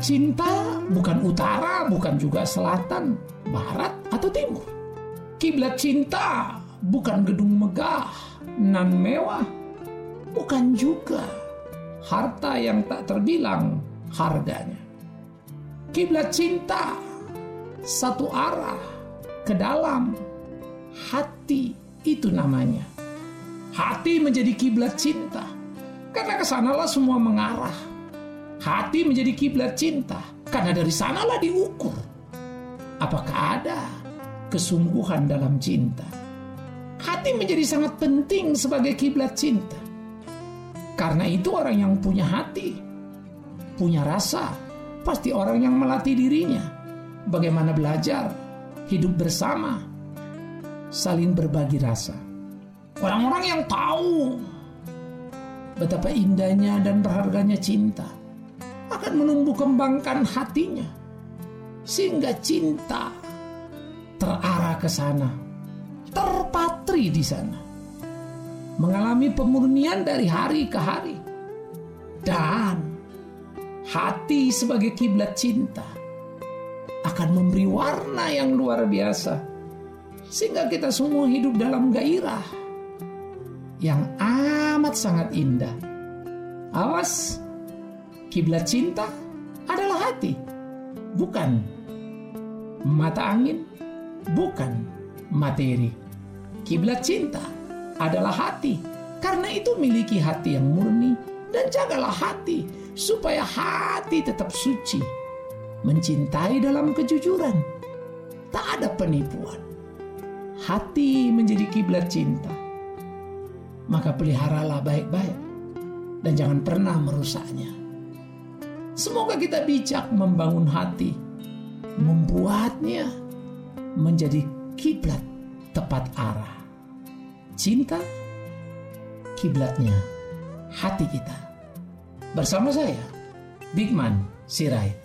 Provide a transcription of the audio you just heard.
Kiblat cinta bukan utara, bukan juga selatan, barat, atau timur. Kiblat cinta bukan gedung megah, nan mewah, bukan juga harta yang tak terbilang harganya. Kiblat cinta satu arah ke dalam hati, itu namanya. Hati menjadi kiblat cinta karena kesanalah semua mengarah. Hati menjadi kiblat cinta karena dari sanalah diukur apakah ada kesungguhan dalam cinta. Hati menjadi sangat penting sebagai kiblat cinta. Karena itu orang yang punya hati, punya rasa, pasti orang yang melatih dirinya bagaimana belajar, hidup bersama, saling berbagi rasa. Orang-orang yang tahu betapa indahnya dan berharganya cinta akan menumbuh kembangkan hatinya sehingga cinta terarah ke sana, terpatri di sana, mengalami pemurnian dari hari ke hari. Dan hati sebagai kiblat cinta akan memberi warna yang luar biasa sehingga kita semua hidup dalam gairah yang amat sangat indah. Awas, kiblat cinta adalah hati, bukan mata angin, bukan materi. Kiblat cinta adalah hati. Karena itu miliki hati yang murni dan jagalah hati supaya hati tetap suci, mencintai dalam kejujuran, tak ada penipuan. Hati menjadi kiblat cinta, maka peliharalah baik-baik dan jangan pernah merusaknya. Semoga kita bijak membangun hati, membuatnya menjadi kiblat tepat arah. Cinta, kiblatnya hati kita. Bersama saya, Bigman Sirait.